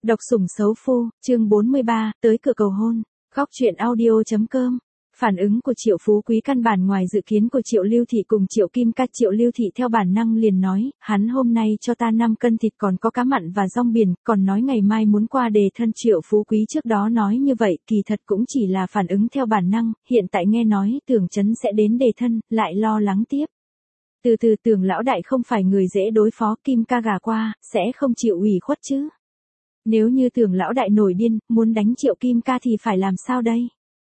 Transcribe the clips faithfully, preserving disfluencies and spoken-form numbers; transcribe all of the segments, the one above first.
Độc sủng xấu phu, chương bốn mươi ba, tới cửa cầu hôn. Góc truyện audio chấm com. Phản ứng của Triệu Phú Quý căn bản ngoài dự kiến của Triệu Lưu Thị cùng Triệu Kim Ca. Triệu Lưu Thị theo bản năng liền nói, hắn hôm nay cho ta năm cân thịt còn có cá mặn và rong biển, còn nói ngày mai muốn qua đề thân. Triệu Phú Quý trước đó nói như vậy, kỳ thật cũng chỉ là phản ứng theo bản năng, hiện tại nghe nói Tưởng Chấn sẽ đến đề thân, lại lo lắng tiếp. Từ từ Tưởng lão đại không phải người dễ đối phó, Kim Ca gả qua, sẽ không chịu ủy khuất chứ. Nếu như Tưởng lão đại nổi điên, muốn đánh Triệu Kim Ca thì phải làm sao đây?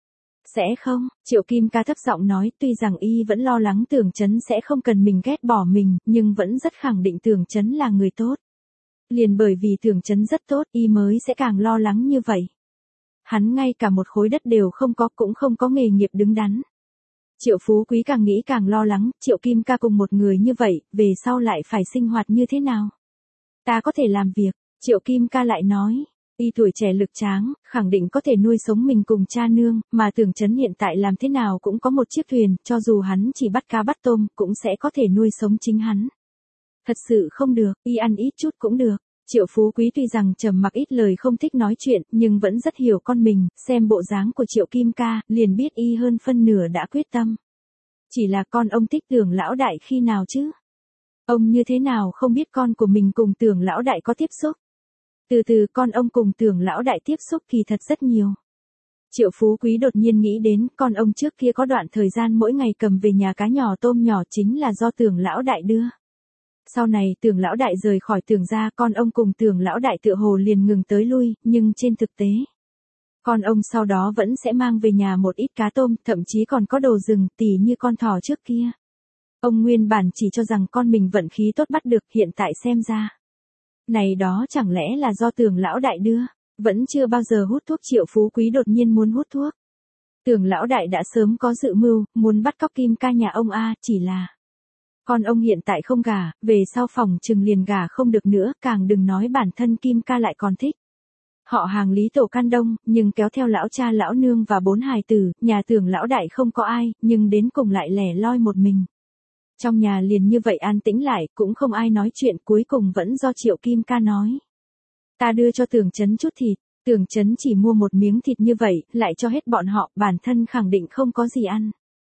Sẽ không, Triệu Kim Ca thấp giọng nói, tuy rằng y vẫn lo lắng Tưởng Chấn sẽ không cần mình ghét bỏ mình, nhưng vẫn rất khẳng định Tưởng Chấn là người tốt. Liền bởi vì Tưởng Chấn rất tốt, y mới sẽ càng lo lắng như vậy. Hắn ngay cả một khối đất đều không có, cũng không có nghề nghiệp đứng đắn. Triệu Phú Quý càng nghĩ càng lo lắng, Triệu Kim Ca cùng một người như vậy, về sau lại phải sinh hoạt như thế nào? Ta có thể làm việc, Triệu Kim Ca lại nói. Y tuổi trẻ lực tráng, khẳng định có thể nuôi sống mình cùng cha nương, mà Tưởng Chấn hiện tại làm thế nào cũng có một chiếc thuyền, cho dù hắn chỉ bắt cá bắt tôm, cũng sẽ có thể nuôi sống chính hắn. Thật sự không được, y ăn ít chút cũng được. Triệu Phú Quý tuy rằng trầm mặc ít lời không thích nói chuyện, nhưng vẫn rất hiểu con mình, xem bộ dáng của Triệu Kim Ca, liền biết y hơn phân nửa đã quyết tâm. Chỉ là con ông thích Tưởng lão đại khi nào chứ? Ông như thế nào không biết con của mình cùng Tưởng lão đại có tiếp xúc? Từ từ con ông cùng Tưởng lão đại tiếp xúc kỳ thật rất nhiều. Triệu Phú Quý đột nhiên nghĩ đến, con ông trước kia có đoạn thời gian mỗi ngày cầm về nhà cá nhỏ tôm nhỏ chính là do Tưởng lão đại đưa. Sau này Tưởng lão đại rời khỏi Tưởng gia, con ông cùng Tưởng lão đại tựa hồ liền ngừng tới lui, nhưng trên thực tế, con ông sau đó vẫn sẽ mang về nhà một ít cá tôm, thậm chí còn có đồ rừng, tỉ như con thỏ trước kia. Ông nguyên bản chỉ cho rằng con mình vận khí tốt bắt được, hiện tại xem ra. Này đó chẳng lẽ là do Tưởng lão đại đưa, vẫn chưa bao giờ hút thuốc. Triệu Phú Quý đột nhiên muốn hút thuốc. Tưởng lão đại đã sớm có dự mưu, muốn bắt cóc Kim Ca nhà ông a, chỉ là con ông hiện tại không gả, về sau phòng chừng liền gả không được nữa, càng đừng nói bản thân Kim Ca lại còn thích. Họ hàng Lý tổ can đông, nhưng kéo theo lão cha lão nương và bốn hài tử, nhà Tưởng lão đại không có ai, nhưng đến cùng lại lẻ loi một mình. Trong nhà liền như vậy an tĩnh lại, cũng không ai nói chuyện, cuối cùng vẫn do Triệu Kim Ca nói. Ta đưa cho Tưởng Chấn chút thịt, Tưởng Chấn chỉ mua một miếng thịt như vậy, lại cho hết bọn họ, bản thân khẳng định không có gì ăn.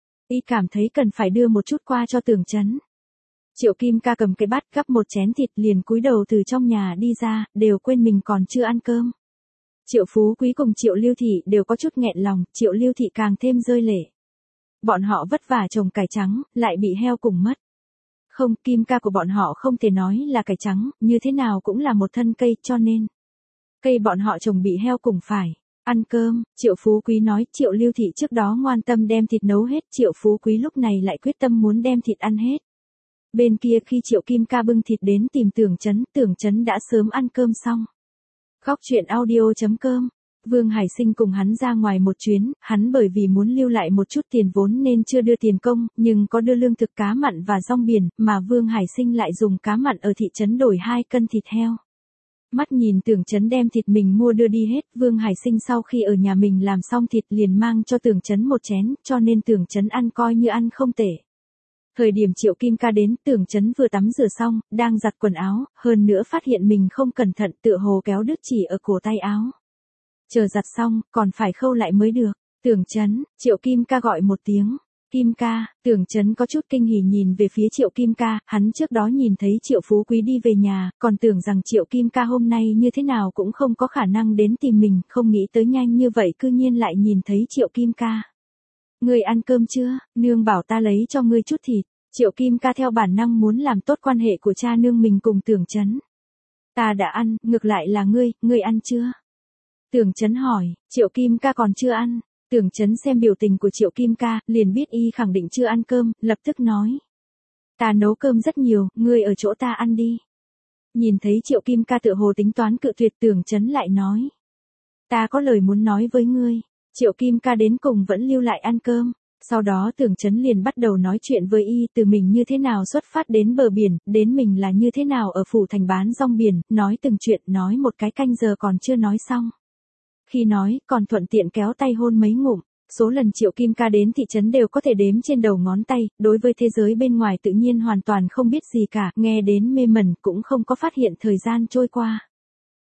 Y cảm thấy cần phải đưa một chút qua cho Tưởng Chấn. Triệu Kim Ca cầm cái bát gắp một chén thịt liền cúi đầu từ trong nhà đi ra, đều quên mình còn chưa ăn cơm. Triệu Phú Quý cùng Triệu Lưu Thị đều có chút nghẹn lòng, Triệu Lưu Thị càng thêm rơi lệ. Bọn họ vất vả trồng cải trắng, lại bị heo cùng mất. Không, Kim Ca của bọn họ không thể nói là cải trắng, như thế nào cũng là một thân cây, cho nên cây bọn họ trồng bị heo cùng phải ăn cơm. Triệu Phú Quý nói, Triệu Lưu Thị trước đó ngoan tâm đem thịt nấu hết, Triệu Phú Quý lúc này lại quyết tâm muốn đem thịt ăn hết. Bên kia khi Triệu Kim Ca bưng thịt đến tìm Tưởng Chấn, Tưởng Chấn đã sớm ăn cơm xong. Góc truyện audio chấm com. Vương Hải Sinh cùng hắn ra ngoài một chuyến, hắn bởi vì muốn lưu lại một chút tiền vốn nên chưa đưa tiền công, nhưng có đưa lương thực cá mặn và rong biển, mà Vương Hải Sinh lại dùng cá mặn ở thị trấn đổi hai cân thịt heo. Mắt nhìn Tưởng Chấn đem thịt mình mua đưa đi hết, Vương Hải Sinh sau khi ở nhà mình làm xong thịt liền mang cho Tưởng Chấn một chén, cho nên Tưởng Chấn ăn coi như ăn không tệ. Thời điểm Triệu Kim Ca đến, Tưởng Chấn vừa tắm rửa xong, đang giặt quần áo, hơn nữa phát hiện mình không cẩn thận tựa hồ kéo đứt chỉ ở cổ tay áo. Chờ giặt xong, còn phải khâu lại mới được. Tưởng Chấn, Triệu Kim Ca gọi một tiếng. Kim Ca, Tưởng Chấn có chút kinh hỉ nhìn về phía Triệu Kim Ca, hắn trước đó nhìn thấy Triệu Phú Quý đi về nhà, còn tưởng rằng Triệu Kim Ca hôm nay như thế nào cũng không có khả năng đến tìm mình, không nghĩ tới nhanh như vậy cư nhiên lại nhìn thấy Triệu Kim Ca. Ngươi ăn cơm chưa? Nương bảo ta lấy cho ngươi chút thịt. Triệu Kim Ca theo bản năng muốn làm tốt quan hệ của cha nương mình cùng Tưởng Chấn. Ta đã ăn, ngược lại là ngươi, ngươi ăn chưa? Tưởng Chấn hỏi, Triệu Kim Ca còn chưa ăn. Tưởng Chấn xem biểu tình của Triệu Kim Ca, liền biết y khẳng định chưa ăn cơm, lập tức nói. Ta nấu cơm rất nhiều, ngươi ở chỗ ta ăn đi. Nhìn thấy Triệu Kim Ca tựa hồ tính toán cự tuyệt, Tưởng Chấn lại nói. Ta có lời muốn nói với ngươi. Triệu Kim Ca đến cùng vẫn lưu lại ăn cơm. Sau đó Tưởng Chấn liền bắt đầu nói chuyện với y, từ mình như thế nào xuất phát đến bờ biển, đến mình là như thế nào ở phủ thành bán rong biển, nói từng chuyện, nói một cái canh giờ còn chưa nói xong. Khi nói, còn thuận tiện kéo tay hôn mấy ngụm. Số lần Triệu Kim Ca đến thị trấn đều có thể đếm trên đầu ngón tay, đối với thế giới bên ngoài tự nhiên hoàn toàn không biết gì cả, nghe đến mê mẩn cũng không có phát hiện thời gian trôi qua.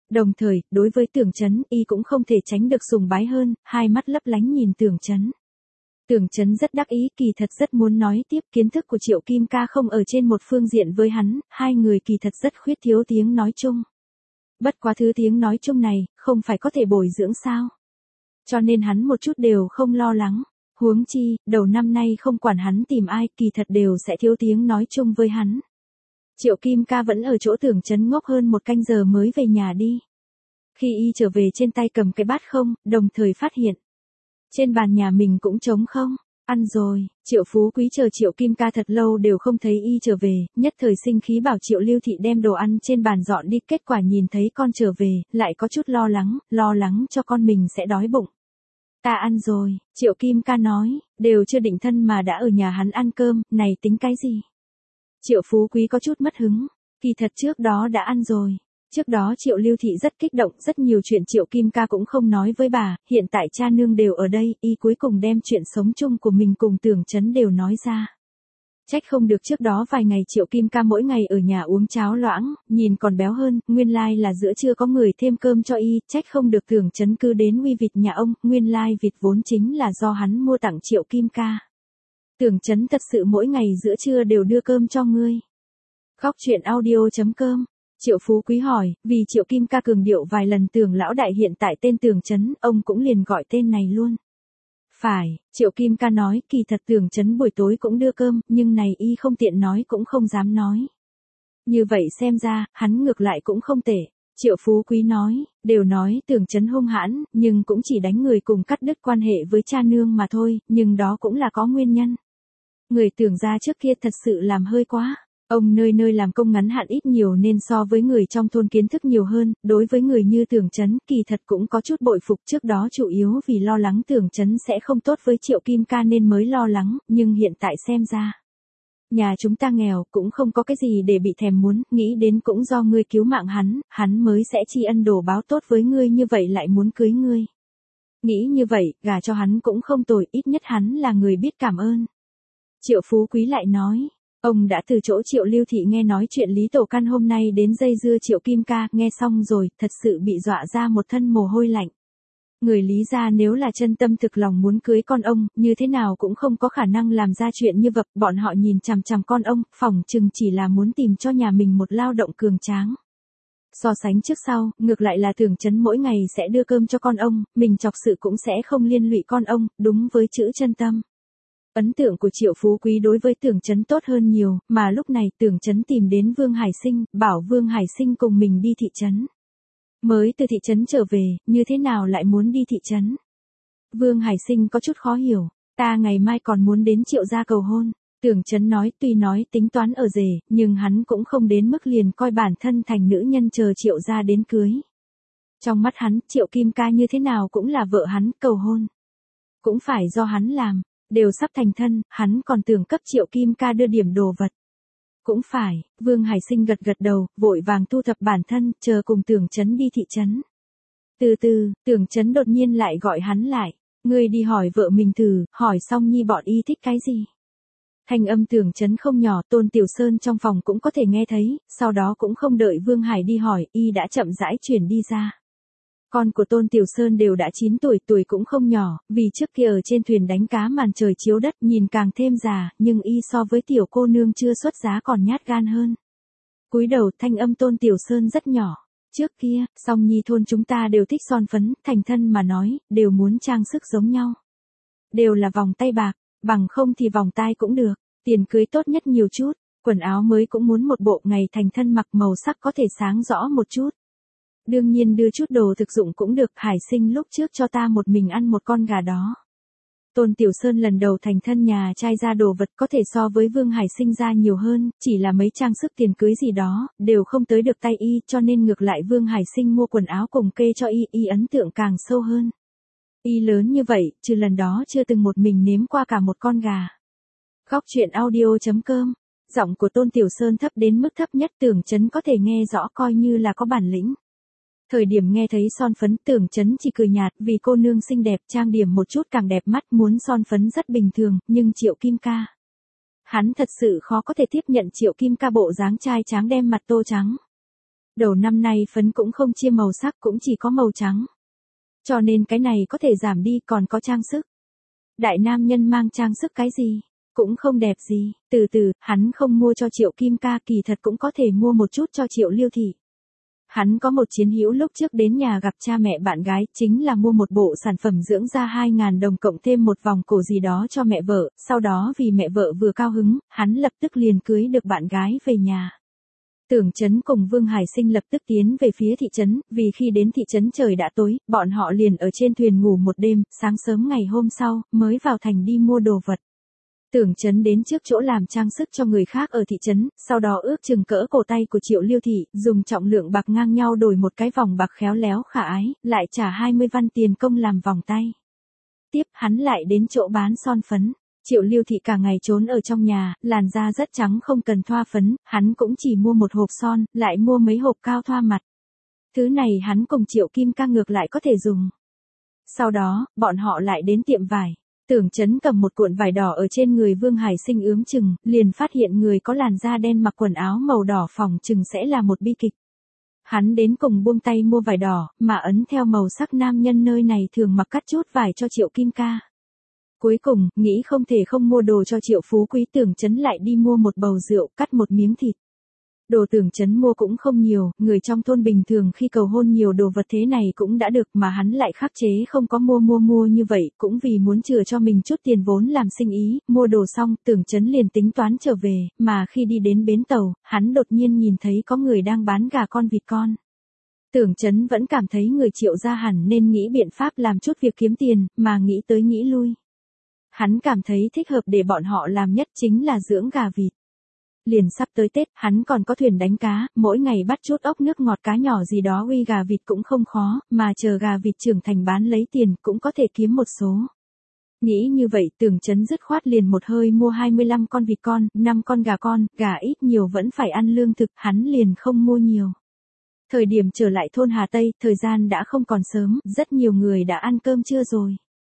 Đồng thời, đối với Tưởng Chấn, y cũng không thể tránh được sùng bái hơn, hai mắt lấp lánh nhìn Tưởng Chấn. Tưởng Chấn rất đắc ý, kỳ thật rất muốn nói tiếp, kiến thức của Triệu Kim Ca không ở trên một phương diện với hắn, hai người kỳ thật rất khuyết thiếu tiếng nói chung. Bất quá thứ tiếng nói chung này, không phải có thể bồi dưỡng sao. Cho nên hắn một chút đều không lo lắng. Huống chi, đầu năm nay không quản hắn tìm ai, kỳ thật đều sẽ thiếu tiếng nói chung với hắn. Triệu Kim Ca vẫn ở chỗ Tưởng Chấn ngốc hơn một canh giờ mới về nhà đi. Khi y trở về trên tay cầm cái bát không, đồng thời phát hiện. Trên bàn nhà mình cũng trống không, ăn rồi, Triệu Phú Quý chờ Triệu Kim Ca thật lâu đều không thấy y trở về, nhất thời sinh khí bảo Triệu Lưu Thị đem đồ ăn trên bàn dọn đi, kết quả nhìn thấy con trở về, lại có chút lo lắng, lo lắng cho con mình sẽ đói bụng. Ta ăn rồi, Triệu Kim Ca nói, đều chưa định thân mà đã ở nhà hắn ăn cơm, này tính cái gì? Triệu Phú Quý có chút mất hứng, kỳ thật trước đó đã ăn rồi. Trước đó Triệu Lưu Thị rất kích động, rất nhiều chuyện Triệu Kim Ca cũng không nói với bà, hiện tại cha nương đều ở đây, y cuối cùng đem chuyện sống chung của mình cùng Tưởng Chấn đều nói ra. Trách không được trước đó vài ngày Triệu Kim Ca mỗi ngày ở nhà uống cháo loãng, nhìn còn béo hơn, nguyên lai là giữa trưa có người thêm cơm cho y, trách không được Tưởng Chấn cứ đến uy vịt nhà ông, nguyên lai vịt vốn chính là do hắn mua tặng Triệu Kim Ca. Tưởng Chấn thật sự mỗi ngày giữa trưa đều đưa cơm cho ngươi. Khóc chuyện audio chấm com. Triệu Phú Quý hỏi, vì Triệu Kim Ca cường điệu vài lần Tưởng lão đại hiện tại tên Tưởng Chấn, ông cũng liền gọi tên này luôn. Phải, Triệu Kim Ca nói, kỳ thật Tưởng Chấn buổi tối cũng đưa cơm, nhưng này y không tiện nói cũng không dám nói. Như vậy xem ra, hắn ngược lại cũng không tệ. Triệu Phú Quý nói, đều nói Tưởng Chấn hung hãn, nhưng cũng chỉ đánh người cùng cắt đứt quan hệ với cha nương mà thôi, nhưng đó cũng là có nguyên nhân. Người Tưởng gia trước kia thật sự làm hơi quá. Ông nơi nơi làm công ngắn hạn ít nhiều nên so với người trong thôn kiến thức nhiều hơn, đối với người như Tưởng Chấn kỳ thật cũng có chút bội phục, trước đó chủ yếu vì lo lắng Tưởng Chấn sẽ không tốt với Triệu Kim Ca nên mới lo lắng, nhưng hiện tại xem ra. Nhà chúng ta nghèo cũng không có cái gì để bị thèm muốn, nghĩ đến cũng do ngươi cứu mạng hắn, hắn mới sẽ tri ân đồ báo tốt với ngươi như vậy lại muốn cưới ngươi. Nghĩ như vậy, gả cho hắn cũng không tồi, ít nhất hắn là người biết cảm ơn. Triệu Phú Quý lại nói. Ông đã từ chỗ Triệu Lưu Thị nghe nói chuyện Lý Tổ Căn hôm nay đến dây dưa Triệu Kim Ca, nghe xong rồi, thật sự bị dọa ra một thân mồ hôi lạnh. Người Lý gia nếu là chân tâm thực lòng muốn cưới con ông, như thế nào cũng không có khả năng làm ra chuyện như vậy, bọn họ nhìn chằm chằm con ông, phỏng chừng chỉ là muốn tìm cho nhà mình một lao động cường tráng. So sánh trước sau, ngược lại là Tưởng Chấn mỗi ngày sẽ đưa cơm cho con ông, mình chọc sự cũng sẽ không liên lụy con ông, đúng với chữ chân tâm. Ấn tượng của Triệu Phú Quý đối với Tưởng Chấn tốt hơn nhiều, mà lúc này Tưởng Chấn tìm đến Vương Hải Sinh, bảo Vương Hải Sinh cùng mình đi thị trấn. Mới từ thị trấn trở về, như thế nào lại muốn đi thị trấn? Vương Hải Sinh có chút khó hiểu, ta ngày mai còn muốn đến Triệu gia cầu hôn. Tưởng Chấn nói tuy nói tính toán ở rể, nhưng hắn cũng không đến mức liền coi bản thân thành nữ nhân chờ Triệu gia đến cưới. Trong mắt hắn, Triệu Kim Ca như thế nào cũng là vợ hắn, cầu hôn. Cũng phải do hắn làm. Đều sắp thành thân, hắn còn tưởng cấp Triệu Kim Ca đưa điểm đồ vật. Cũng phải, Vương Hải Sinh gật gật đầu, vội vàng thu thập bản thân, chờ cùng Tưởng Chấn đi thị trấn. Từ từ, Tưởng Chấn đột nhiên lại gọi hắn lại, ngươi đi hỏi vợ mình thử, hỏi xong nhi bọn y thích cái gì. Thanh âm Tưởng Chấn không nhỏ, Tôn Tiểu Sơn trong phòng cũng có thể nghe thấy, sau đó cũng không đợi Vương Hải đi hỏi, y đã chậm rãi chuyển đi ra. Con của Tôn Tiểu Sơn đều đã chín tuổi, tuổi cũng không nhỏ, vì trước kia ở trên thuyền đánh cá màn trời chiếu đất nhìn càng thêm già, nhưng y so với tiểu cô nương chưa xuất giá còn nhát gan hơn. Cúi đầu thanh âm Tôn Tiểu Sơn rất nhỏ. Trước kia, song nhi thôn chúng ta đều thích son phấn, thành thân mà nói, đều muốn trang sức giống nhau. Đều là vòng tay bạc, bằng không thì vòng tai cũng được, tiền cưới tốt nhất nhiều chút, quần áo mới cũng muốn một bộ, ngày thành thân mặc màu sắc có thể sáng rõ một chút. Đương nhiên đưa chút đồ thực dụng cũng được, Hải Sinh lúc trước cho ta một mình ăn một con gà đó. Tôn Tiểu Sơn lần đầu thành thân nhà trai ra đồ vật có thể so với Vương Hải Sinh ra nhiều hơn, chỉ là mấy trang sức tiền cưới gì đó, đều không tới được tay y, cho nên ngược lại Vương Hải Sinh mua quần áo cùng kê cho y, y ấn tượng càng sâu hơn. Y lớn như vậy, trừ lần đó chưa từng một mình nếm qua cả một con gà. Khóc chuyện audio chấm com. Giọng của Tôn Tiểu Sơn thấp đến mức thấp nhất, Tưởng Chấn có thể nghe rõ coi như là có bản lĩnh. Thời điểm nghe thấy son phấn, Tưởng Chấn chỉ cười nhạt, vì cô nương xinh đẹp trang điểm một chút càng đẹp mắt, muốn son phấn rất bình thường, nhưng Triệu Kim Ca. Hắn thật sự khó có thể tiếp nhận Triệu Kim Ca bộ dáng trai tráng đem mặt tô trắng. Đầu năm nay phấn cũng không chia màu sắc, cũng chỉ có màu trắng. Cho nên cái này có thể giảm đi, còn có trang sức. Đại nam nhân mang trang sức cái gì? Cũng không đẹp gì. Từ từ, hắn không mua cho Triệu Kim Ca, kỳ thật cũng có thể mua một chút cho Triệu Lưu Thị. Hắn có một chiến hữu lúc trước đến nhà gặp cha mẹ bạn gái, chính là mua một bộ sản phẩm dưỡng da hai nghìn đồng cộng thêm một vòng cổ gì đó cho mẹ vợ, sau đó vì mẹ vợ vừa cao hứng, hắn lập tức liền cưới được bạn gái về nhà. Tưởng Chấn cùng Vương Hải Sinh lập tức tiến về phía thị trấn, vì khi đến thị trấn trời đã tối, bọn họ liền ở trên thuyền ngủ một đêm, sáng sớm ngày hôm sau, mới vào thành đi mua đồ vật. Tưởng Chấn đến trước chỗ làm trang sức cho người khác ở thị trấn, sau đó ước chừng cỡ cổ tay của Triệu Lưu Thị, dùng trọng lượng bạc ngang nhau đổi một cái vòng bạc khéo léo khả ái, lại trả hai mươi văn tiền công làm vòng tay. Tiếp hắn lại đến chỗ bán son phấn. Triệu Lưu Thị cả ngày trốn ở trong nhà, làn da rất trắng không cần thoa phấn, hắn cũng chỉ mua một hộp son, lại mua mấy hộp cao thoa mặt. Thứ này hắn cùng Triệu Kim Ca ngược lại có thể dùng. Sau đó, bọn họ lại đến tiệm vải. Tưởng Chấn cầm một cuộn vải đỏ ở trên người Vương Hải Sinh ướm chừng, liền phát hiện người có làn da đen mặc quần áo màu đỏ phòng chừng sẽ là một bi kịch. Hắn đến cùng buông tay mua vải đỏ, mà ấn theo màu sắc nam nhân nơi này thường mặc cắt chút vải cho Triệu Kim Ca. Cuối cùng, nghĩ không thể không mua đồ cho Triệu Phú Quý, Tưởng Chấn lại đi mua một bầu rượu, cắt một miếng thịt. Đồ Tưởng Chấn mua cũng không nhiều, người trong thôn bình thường khi cầu hôn nhiều đồ vật thế này cũng đã được, mà hắn lại khắc chế không có mua mua mua như vậy, cũng vì muốn chừa cho mình chút tiền vốn làm sinh ý. Mua đồ xong, Tưởng Chấn liền tính toán trở về, mà khi đi đến bến tàu, hắn đột nhiên nhìn thấy có người đang bán gà con vịt con. Tưởng Chấn vẫn cảm thấy người Triệu gia hẳn nên nghĩ biện pháp làm chút việc kiếm tiền, mà nghĩ tới nghĩ lui. Hắn cảm thấy thích hợp để bọn họ làm nhất chính là dưỡng gà vịt. Liền sắp tới Tết, hắn còn có thuyền đánh cá, mỗi ngày bắt chút ốc nước ngọt cá nhỏ gì đó uy gà vịt cũng không khó, mà chờ gà vịt trưởng thành bán lấy tiền cũng có thể kiếm một số. Nghĩ như vậy, Tưởng Chấn dứt khoát liền một hơi mua hai mươi lăm con vịt con, năm con gà con, gà ít nhiều vẫn phải ăn lương thực, hắn liền không mua nhiều. Thời điểm trở lại thôn Hà Tây, thời gian đã không còn sớm, rất nhiều người đã ăn cơm trưa rồi.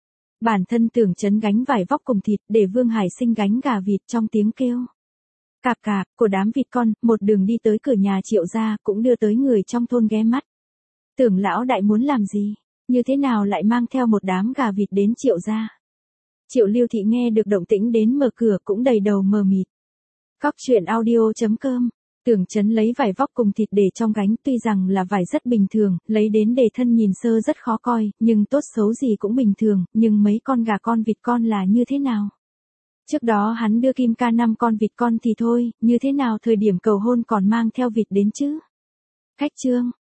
Bản thân Tưởng Chấn gánh vải vóc cùng thịt, để Vương Hải Sinh gánh gà vịt, trong tiếng kêu cạp cạp của đám vịt con, một đường đi tới cửa nhà Triệu gia, cũng đưa tới người trong thôn ghé mắt. Tưởng lão đại muốn làm gì? Như thế nào lại mang theo một đám gà vịt đến Triệu gia? Triệu Lưu Thị nghe được động tĩnh đến mở cửa cũng đầy đầu mờ mịt. Cóc truyện audio chấm com. Tưởng Chấn lấy vải vóc cùng thịt để trong gánh, tuy rằng là vải rất bình thường, lấy đến để thân nhìn sơ rất khó coi, nhưng tốt xấu gì cũng bình thường, nhưng mấy con gà con vịt con là như thế nào? Trước đó hắn đưa Kim Ca năm con vịt con thì thôi, như thế nào thời điểm cầu hôn còn mang theo vịt đến chứ? Khách trương,